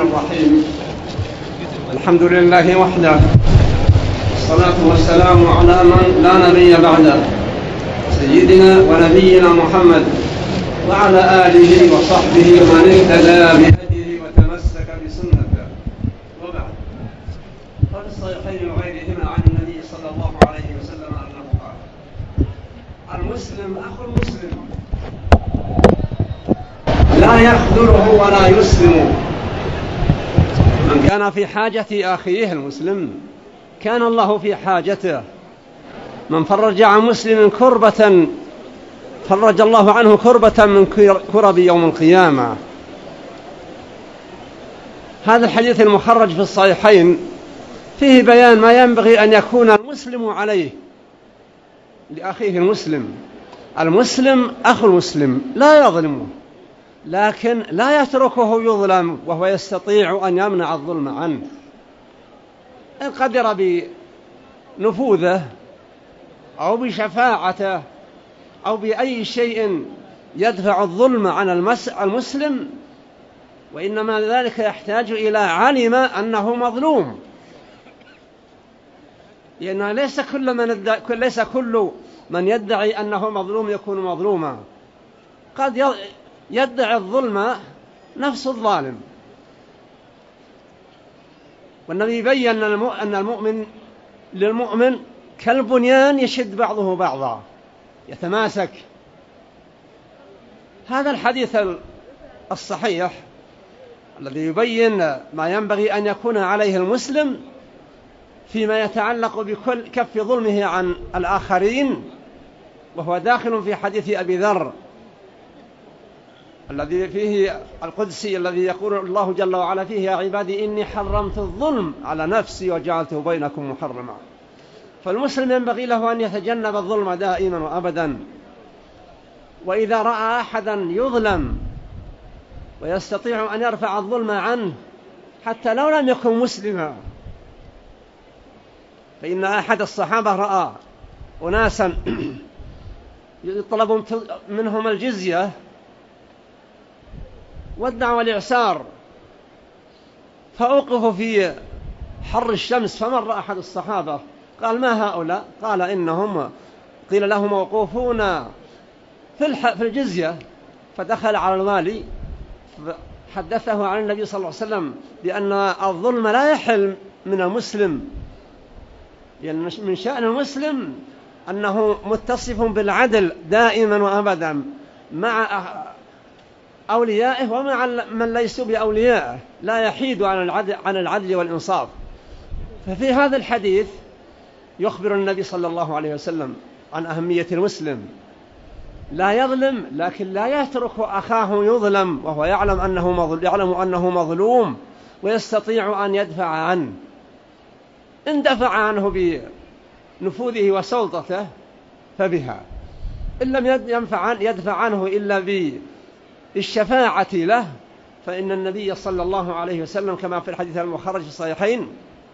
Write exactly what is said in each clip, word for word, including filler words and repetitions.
الرحيم. الحمد لله وحده، والصلاة والسلام على من لا نبي بعده، سيدنا ونبينا محمد وعلى آله وصحبه ومن اهتدى بهديه وتمسك بسنته. وبعد، قال الصحيحين وغيرهما عن النبي صلى الله عليه وسلم أنه قال: المسلم أخو المسلم لا يخذله ولا يسلم. من كان في حاجة أخيه المسلم كان الله في حاجته. من فرج عن مسلم كربة فرج الله عنه كربة من كرب يوم القيامة. هذا الحديث المخرج في الصحيحين فيه بيان ما ينبغي أن يكون المسلم عليه لأخيه المسلم. المسلم أخو المسلم لا يظلمه، لكن لا يتركه يظلم وهو يستطيع أن يمنع الظلم عنه. إن قدر بنفوذه أو بشفاعته أو بأي شيء يدفع الظلم عن المسلم، وإنما ذلك يحتاج إلى علم أنه مظلوم، لأن ليس كل من يدعي ليس كل من يدعي أنه مظلوم يكون مظلوما. قد يدعي الظلم نفس الظالم. والنبي بيّن أن المؤمن للمؤمن كالبنيان يشد بعضه بعضا، يتماسك. هذا الحديث الصحيح الذي يبين ما ينبغي أن يكون عليه المسلم فيما يتعلق بكل كف ظلمه عن الآخرين، وهو داخل في حديث أبي ذر الذي فيه القدسي الذي يقول الله جل وعلا فيه: يا عبادي إني حرمت الظلم على نفسي وجعلته بينكم محرما. فالمسلم ينبغي له أن يتجنب الظلم دائما وأبدا. وإذا رأى أحدا يظلم ويستطيع أن يرفع الظلم عنه حتى لو لم يكن مسلما، فإن أحد الصحابة رأى أناسا يطلب منهم الجزية وادعوا الإعسار، فأوقفوا في حر الشمس، فمر أحد الصحابة قال: ما هؤلاء؟ قال: إنهم قيل لهم موقوفون في في الجزية. فدخل على الوالي حدثه عن النبي صلى الله عليه وسلم بأن الظلم لا يحل من المسلم، لأن يعني من شأن المسلم أنه متصف بالعدل دائما وأبدا مع أوليائه ومع من ليسوا بأوليائه، لا يحيد عن العدل, عن العدل والإنصاف. ففي هذا الحديث يخبر النبي صلى الله عليه وسلم عن أهمية المسلم. لا يظلم، لكن لا يترك أخاه يظلم وهو يعلم أنه مظلوم, يعلم أنه مظلوم ويستطيع أن يدفع عنه. إن دفع عنه بنفوذه وسلطته فبها، إن لم ينفع يدفع عنه إلا بالشفاعة له، فإن النبي صلى الله عليه وسلم كما في الحديث المخرج في الصحيحين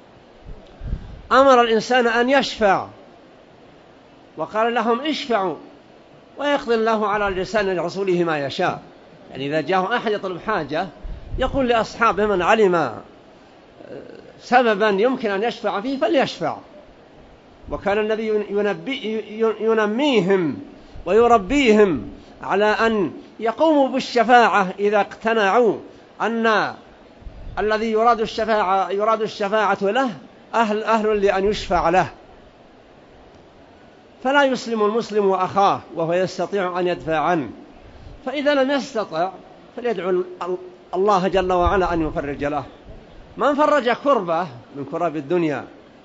أمر الإنسان أن يشفع، وقال لهم: اشفعوا ويقضي الله على لسان رسوله ما يشاء. يعني إذا جاءه أحد يطلب حاجة يقول لأصحابه: من علم سببا يمكن أن يشفع فيه فليشفع. وكان النبي ينبي ينميهم ويربيهم على أن يقوموا بالشفاعة إذا اقتنعوا أن الذي يراد الشفاعة يراد الشفاعة له أهل أهل لأن يشفع له. فلا يسلم المسلم أخاه وهو يستطيع أن يدفع عنه، فإذا لم يستطع فليدعو الله جل وعلا أن يفرج له. من فرج كربة من كرب الدنيا.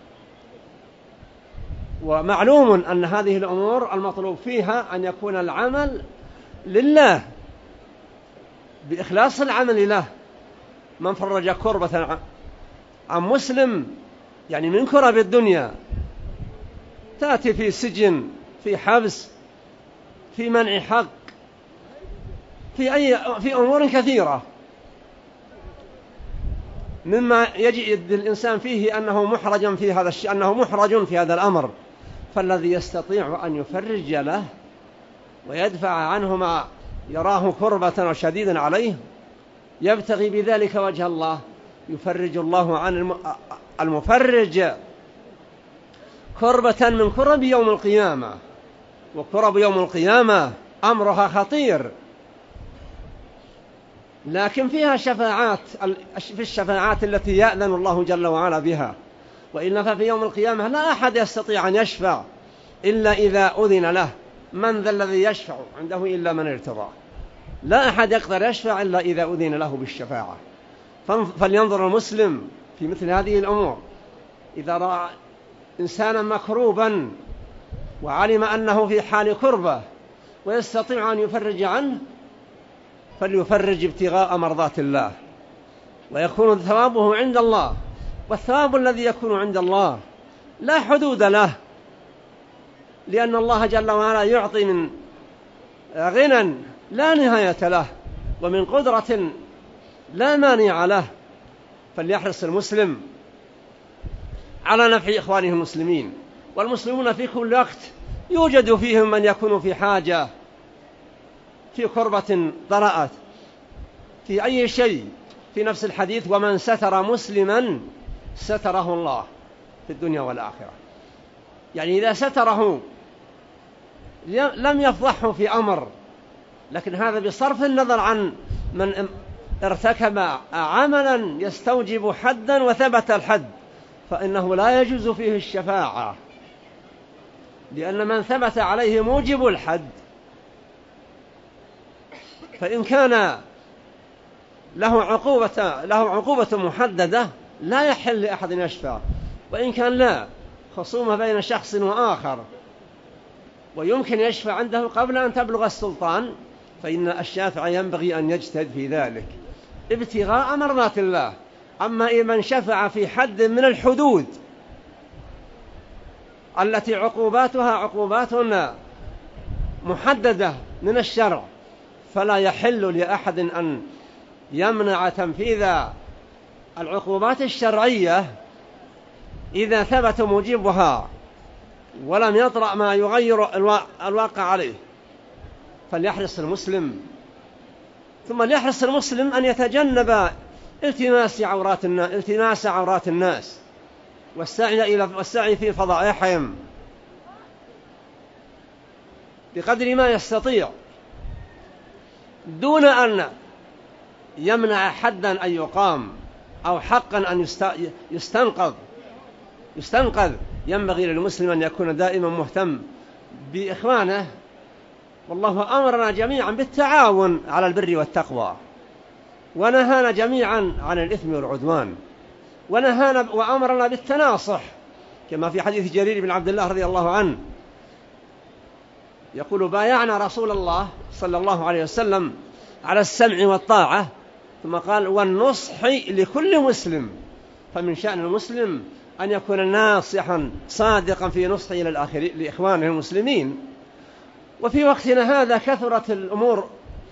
ومعلوم أن هذه الأمور المطلوب فيها أن يكون العمل لله بإخلاص العمل له. من فرج كربة عن مسلم يعني من كرب الدنيا، تأتي في سجن، في حبس، في منع حق، في أي في أمور كثيرة مما يجد الإنسان فيه أنه محرج في هذا الشيء، أنه محرج في هذا الأمر. فالذي يستطيع أن يفرج له ويدفع عنه ما يراه كربة وشديدا عليه يبتغي بذلك وجه الله يفرج الله عن المفرج كربة من كرب يوم القيامة. وكرب يوم القيامة أمرها خطير، لكن فيها شفاعات، في الشفاعات التي يأذن الله جل وعلا بها. وإلا ففي يوم القيامة لا أحد يستطيع أن يشفع إلا إذا أذن له. من ذا الذي يشفع عنده إلا من ارتضى. لا أحد يقدر يشفع إلا إذا أذن له بالشفاعة. فلينظر المسلم في مثل هذه الأمور، إذا رأى إنسانا مكروبا وعلم أنه في حال كربة ويستطيع أن يفرج عنه فليفرج ابتغاء مرضات الله، ويكون ثوابه عند الله. والثواب الذي يكون عند الله لا حدود له، لأن الله جل وعلا يعطي من غنى لا نهاية له، ومن قدرة لا مانع له. فليحرص المسلم على نفع إخوانه المسلمين. والمسلمون في كل وقت يوجد فيهم من يكون في حاجة، في كربة طرأت، في أي شيء. في نفس الحديث: ومن ستر مسلما ستره الله في الدنيا والآخرة. يعني إذا ستره لم يفضحه في أمر، لكن هذا بصرف النظر عن من ارتكب عملا يستوجب حدا وثبت الحد، فإنه لا يجوز فيه الشفاعة، لأن من ثبت عليه موجب الحد. فإن كان له عقوبة له عقوبة محددة لا يحل لأحد يشفع. وإن كان لا خصومة بين شخص وآخر ويمكن يشفع عنده قبل أن تبلغ السلطان، فإن الشافع ينبغي أن يجتهد في ذلك ابتغاء مرضات الله. أما من شفع في حد من الحدود التي عقوباتها عقوبات محددة من الشرع، فلا يحل لأحد أن يمنع تنفيذ العقوبات الشرعية إذا ثبت موجبها ولم يطرأ ما يغير الواقع عليه. فليحرص المسلم ثم ليحرص المسلم أن يتجنب التماس عورات الناس التماس عورات الناس والسعي إلى والسعي في فضائحهم بقدر ما يستطيع، دون أن يمنع حدا أن يقام أو حقا أن يستنقذ يستنقذ ينبغي للمسلم أن يكون دائما مهتم بإخوانه. والله أمرنا جميعا بالتعاون على البر والتقوى، ونهانا جميعا عن الإثم والعدوان، ونهانا وأمرنا بالتناصح، كما في حديث جرير بن عبد الله رضي الله عنه يقول: بايعنا رسول الله صلى الله عليه وسلم على السمع والطاعة، ثم قال: والنصح لكل مسلم. فمن شأن المسلم أن يكون ناصحا صادقا في نصحه للآخرين لإخوانه المسلمين. وفي وقتنا هذا كثرت الأمور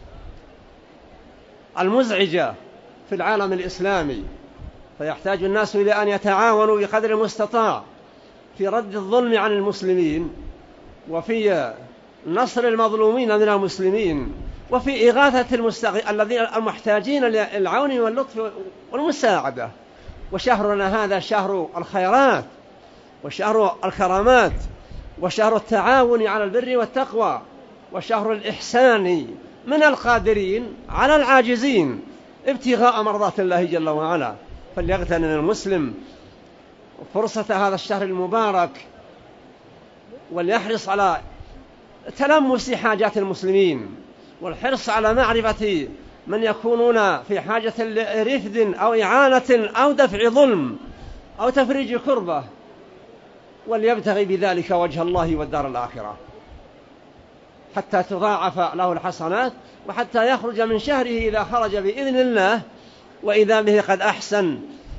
المزعجة في العالم الإسلامي، فيحتاج الناس إلى أن يتعاونوا بقدر المستطاع في رد الظلم عن المسلمين، وفي نصر المظلومين من المسلمين، وفي إغاثة المستغ... الذين المحتاجين للعون واللطف والمساعدة. وشهرنا هذا شهر الخيرات وشهر الكرامات وشهر التعاون على البر والتقوى وشهر الإحسان من القادرين على العاجزين ابتغاء مرضات الله جل وعلا. فليغتنم المسلم فرصة هذا الشهر المبارك، وليحرص على تلمس حاجات المسلمين، والحرص على معرفة من يكونون في حاجة لرفد أو إعانة أو دفع ظلم أو تفريج كربة، وليبتغي بذلك وجه الله والدار الآخرة حتى تضاعف له الحسنات، وحتى يخرج من شهره إذا خرج بإذن الله وإذا به قد أحسن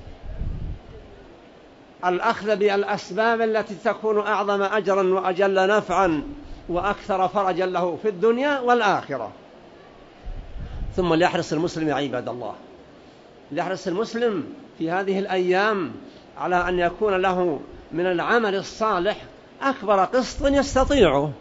الأخذ بالأسباب التي تكون أعظم أجرا وأجل نفعا وأكثر فرجا له في الدنيا والآخرة. ثم ليحرص المسلم يا عباد الله، ليحرص المسلم في هذه الأيام على أن يكون له من العمل الصالح أكبر قسط يستطيعه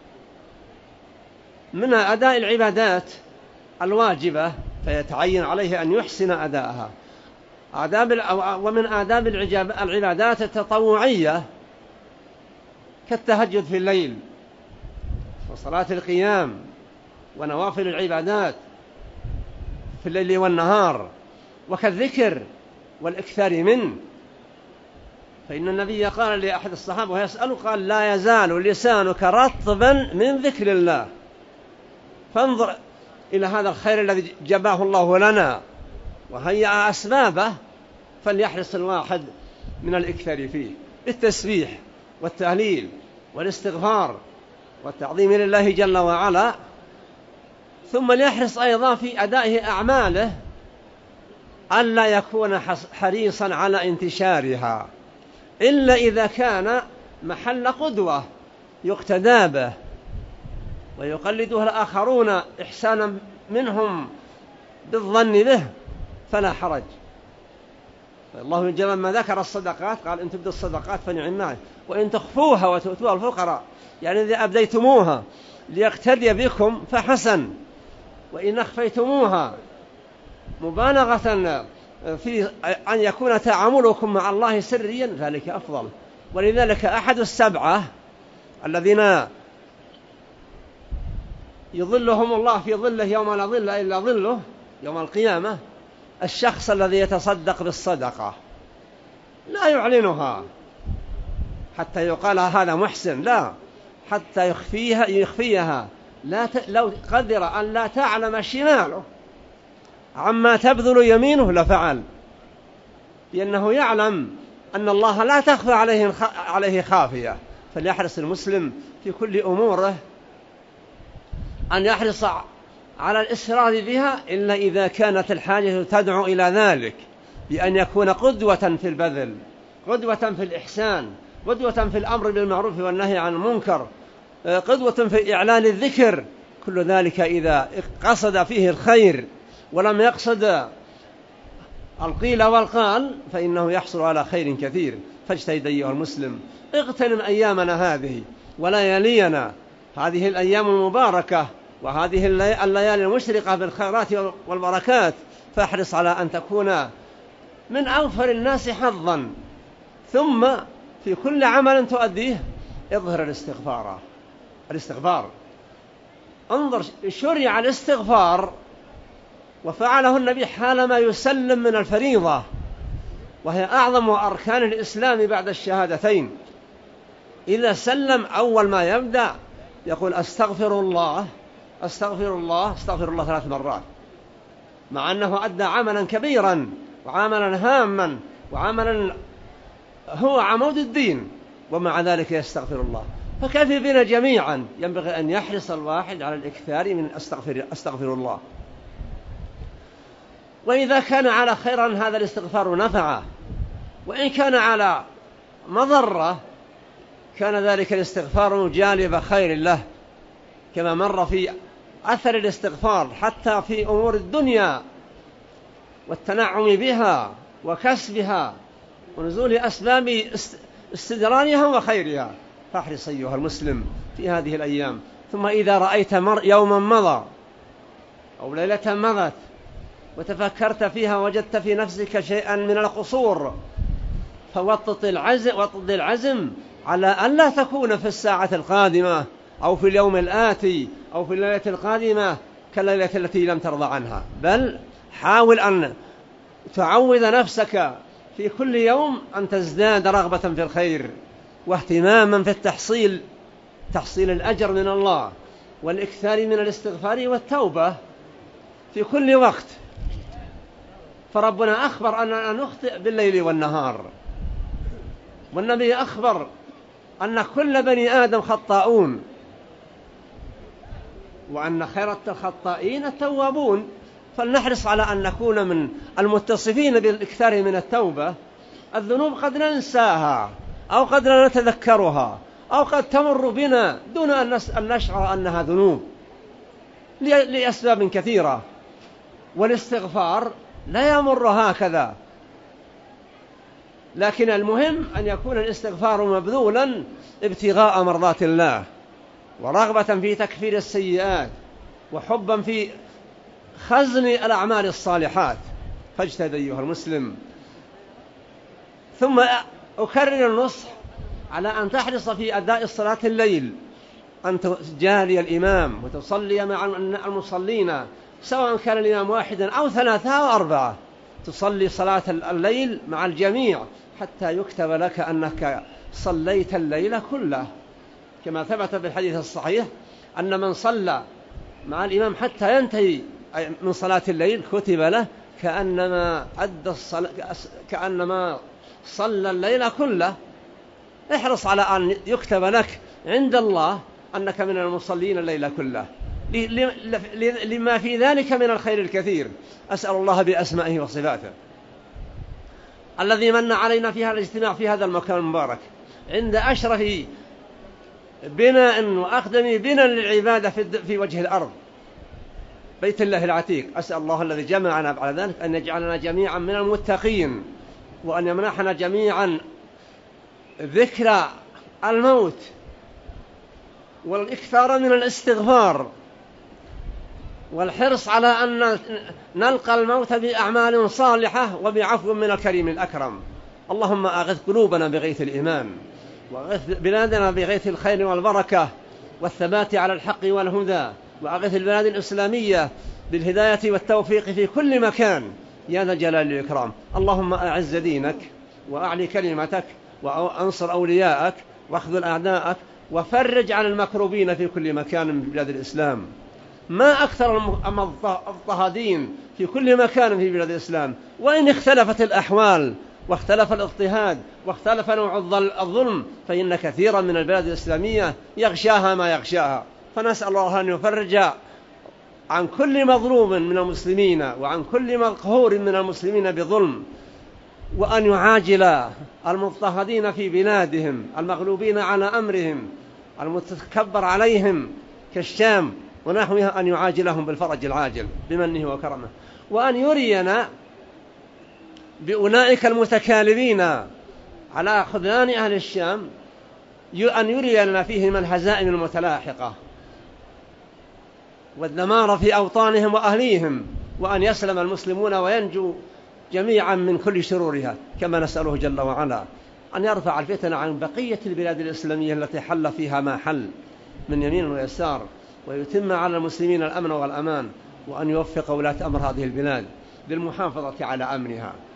من أداء العبادات الواجبة، فيتعين عليه أن يحسن أداءها. آداب ومن آداب العبادات التطوعية كالتهجد في الليل وصلاة القيام ونوافل العبادات في الليل والنهار، وكالذكر والإكثار منه. فإن النبي قال لأحد الصحابة ويسأله قال: لا يزال لسانك رطبا من ذكر الله. فانظر إلى هذا الخير الذي جباه الله لنا وهيأ أسبابه، فليحرص الواحد من الإكثار فيه بالتسبيح والتهليل والاستغفار والتعظيم لله جل وعلا. ثم ليحرص أيضا في أدائه أعماله ألا يكون حريصا على انتشارها إلا إذا كان محل قدوة يقتدى به ويقلده الآخرون إحسانا منهم بالظن به فلا حرج. الله جل ما ذكر الصدقات قال: إن تبدوا الصدقات فنعم، وإن تخفوها وتؤتوها الفقراء، يعني إذا أبديتموها ليقتدي بكم فحسن، وإن أخفيتموها مبالغة في أن يكون تعاملكم مع الله سريا ذلك أفضل. ولذلك أحد السبعة الذين يظلهم الله في ظله يوم لا ظل إلا ظله يوم القيامة الشخص الذي يتصدق بالصدقة لا يعلنها حتى يقال هذا محسن، لا، حتى يخفيها يخفيها لا ت... لو قدر أن لا تعلم شماله عما تبذل يمينه لفعل، لأنه يعلم أن الله لا تخفى عليه عليه خافية. فليحرص المسلم في كل أموره أن يحرص على الإسراف بها إلا إذا كانت الحاجة تدعو إلى ذلك، بأن يكون قدوة في البذل، قدوة في الإحسان، قدوة في الأمر بالمعروف والنهي عن المنكر، قدوة في إعلان الذكر. كل ذلك إذا قصد فيه الخير ولم يقصد القيل والقال فإنه يحصل على خير كثير. فاجتهد أيها المسلم، اغتنم أيامنا هذه وليالينا هذه الأيام المباركة وهذه الليالي المشرقة بالخيرات والبركات، فاحرص على أن تكون من أوفر الناس حظا. ثم في كل عمل تؤديه اظهر الاستغفار الاستغفار انظر، شرع الاستغفار وفعله النبي حالما يسلم من الفريضة، وهي أعظم أركان الإسلام بعد الشهادتين. إذا سلم أول ما يبدأ يقول: أستغفر الله أستغفر الله أستغفر الله ثلاث مرات، مع أنه أدى عملا كبيرا وعملا هاما وعملا هو عمود الدين، ومع ذلك يستغفر الله. فكيف بنا جميعا ينبغي أن يحرص الواحد على الإكثار من أستغفر, أستغفر الله. وإذا كان على خيرا هذا الاستغفار نفعه، وإن كان على مضرة كان ذلك الاستغفار جالب خير له، كما مر في أثر الاستغفار حتى في أمور الدنيا والتنعم بها وكسبها ونزول أسباب استدرارها وخيرها. فاحرص أيها المسلم في هذه الأيام. ثم إذا رأيت مر يوما مضى أو ليلة مضت وتفكرت فيها وجدت في نفسك شيئا من القصور، فوطط العزم, وطط العزم على أن لا تكون في الساعة القادمة أو في اليوم الآتي أو في الليلة القادمة كالليلة التي لم ترضى عنها، بل حاول أن تعود نفسك في كل يوم أن تزداد رغبة في الخير واهتماما في التحصيل تحصيل الأجر من الله والإكثار من الاستغفار والتوبة في كل وقت. فربنا أخبر أننا نخطئ بالليل والنهار، والنبي أخبر أن كل بني آدم خطاؤون، وأن خير الخطائين التوابون. فلنحرص على أن نكون من المتصفين بالإكثار من التوبة. الذنوب قد ننساها أو قد لا نتذكرها أو قد تمر بنا دون أن نشعر أنها ذنوب لأسباب كثيرة، والاستغفار لا يمر هكذا. لكن المهم أن يكون الاستغفار مبذولا ابتغاء مرضات الله ورغبة في تكفير السيئات وحبا في خزن الأعمال الصالحات. فاجتهد أيها المسلم ثم أكرر النصح على أن تحرص في أداء صلاة الليل، أن تجاري الإمام وتصلي مع المصلين، سواء كان الإمام واحدا أو ثلاثة أو أربعة، تصلي صلاة الليل مع الجميع حتى يكتب لك أنك صليت الليل كله، كما ثبت في الحديث الصحيح أن من صلى مع الإمام حتى ينتهي من صلاة الليل كتب له كأنما أدى الصلاة، كأنما صلى الليل كله. احرص على أن يكتب لك عند الله أنك من المصلين الليل كله، لما في ذلك من الخير الكثير. أسأل الله بأسمائه وصفاته الذي من علينا في هذا الاجتماع في هذا المكان المبارك عند أشرف بناء وأقدم بناء للعبادة في وجه الأرض، بيت الله العتيق. أسأل الله الذي جمعنا على ذلك أن يجعلنا جميعا من المتقين، وأن يمنحنا جميعا ذكرى الموت والإكثار من الاستغفار والحرص على أن نلقى الموت بأعمال صالحة وبعفو من الكريم الأكرم. اللهم أغث قلوبنا بغيث الإيمان، وأغث بلادنا بغيث الخير والبركة والثبات على الحق والهدى، وأغث البلاد الإسلامية بالهداية والتوفيق في كل مكان يا ذا الجلال والإكرام. اللهم أعز دينك وأعلي كلمتك وأنصر أولياءك واخذل أعداءك، وفرج عن المكروبين في كل مكان من بلاد الإسلام. ما أكثر المضطهدين في كل مكان في بلاد الإسلام، وإن اختلفت الأحوال واختلف الاضطهاد واختلف نوع الظلم، فإن كثيرا من البلاد الإسلامية يغشاها ما يغشاها. فنسأل الله أن يفرج عن كل مظلوم من المسلمين وعن كل مقهور من المسلمين بظلم، وأن يعاجل المضطهدين في بلادهم المغلوبين على أمرهم المتكبر عليهم كالشام ونحوها، أن يعاجلهم بالفرج العاجل بمنه وكرمه، وأن يرينا بأولئك المتكالبين على خذلان أهل الشام، أن يرينا فيهم الهزائم المتلاحقة والدمار في أوطانهم وأهليهم، وأن يسلم المسلمون وينجو جميعا من كل شرورها، كما نسأله جل وعلا أن يرفع الفتن عن بقية البلاد الإسلامية التي حل فيها ما حل من يمين ويسار، ويتم على المسلمين الأمن والأمان، وأن يوفق ولاة أمر هذه البلاد للمحافظة على أمنها.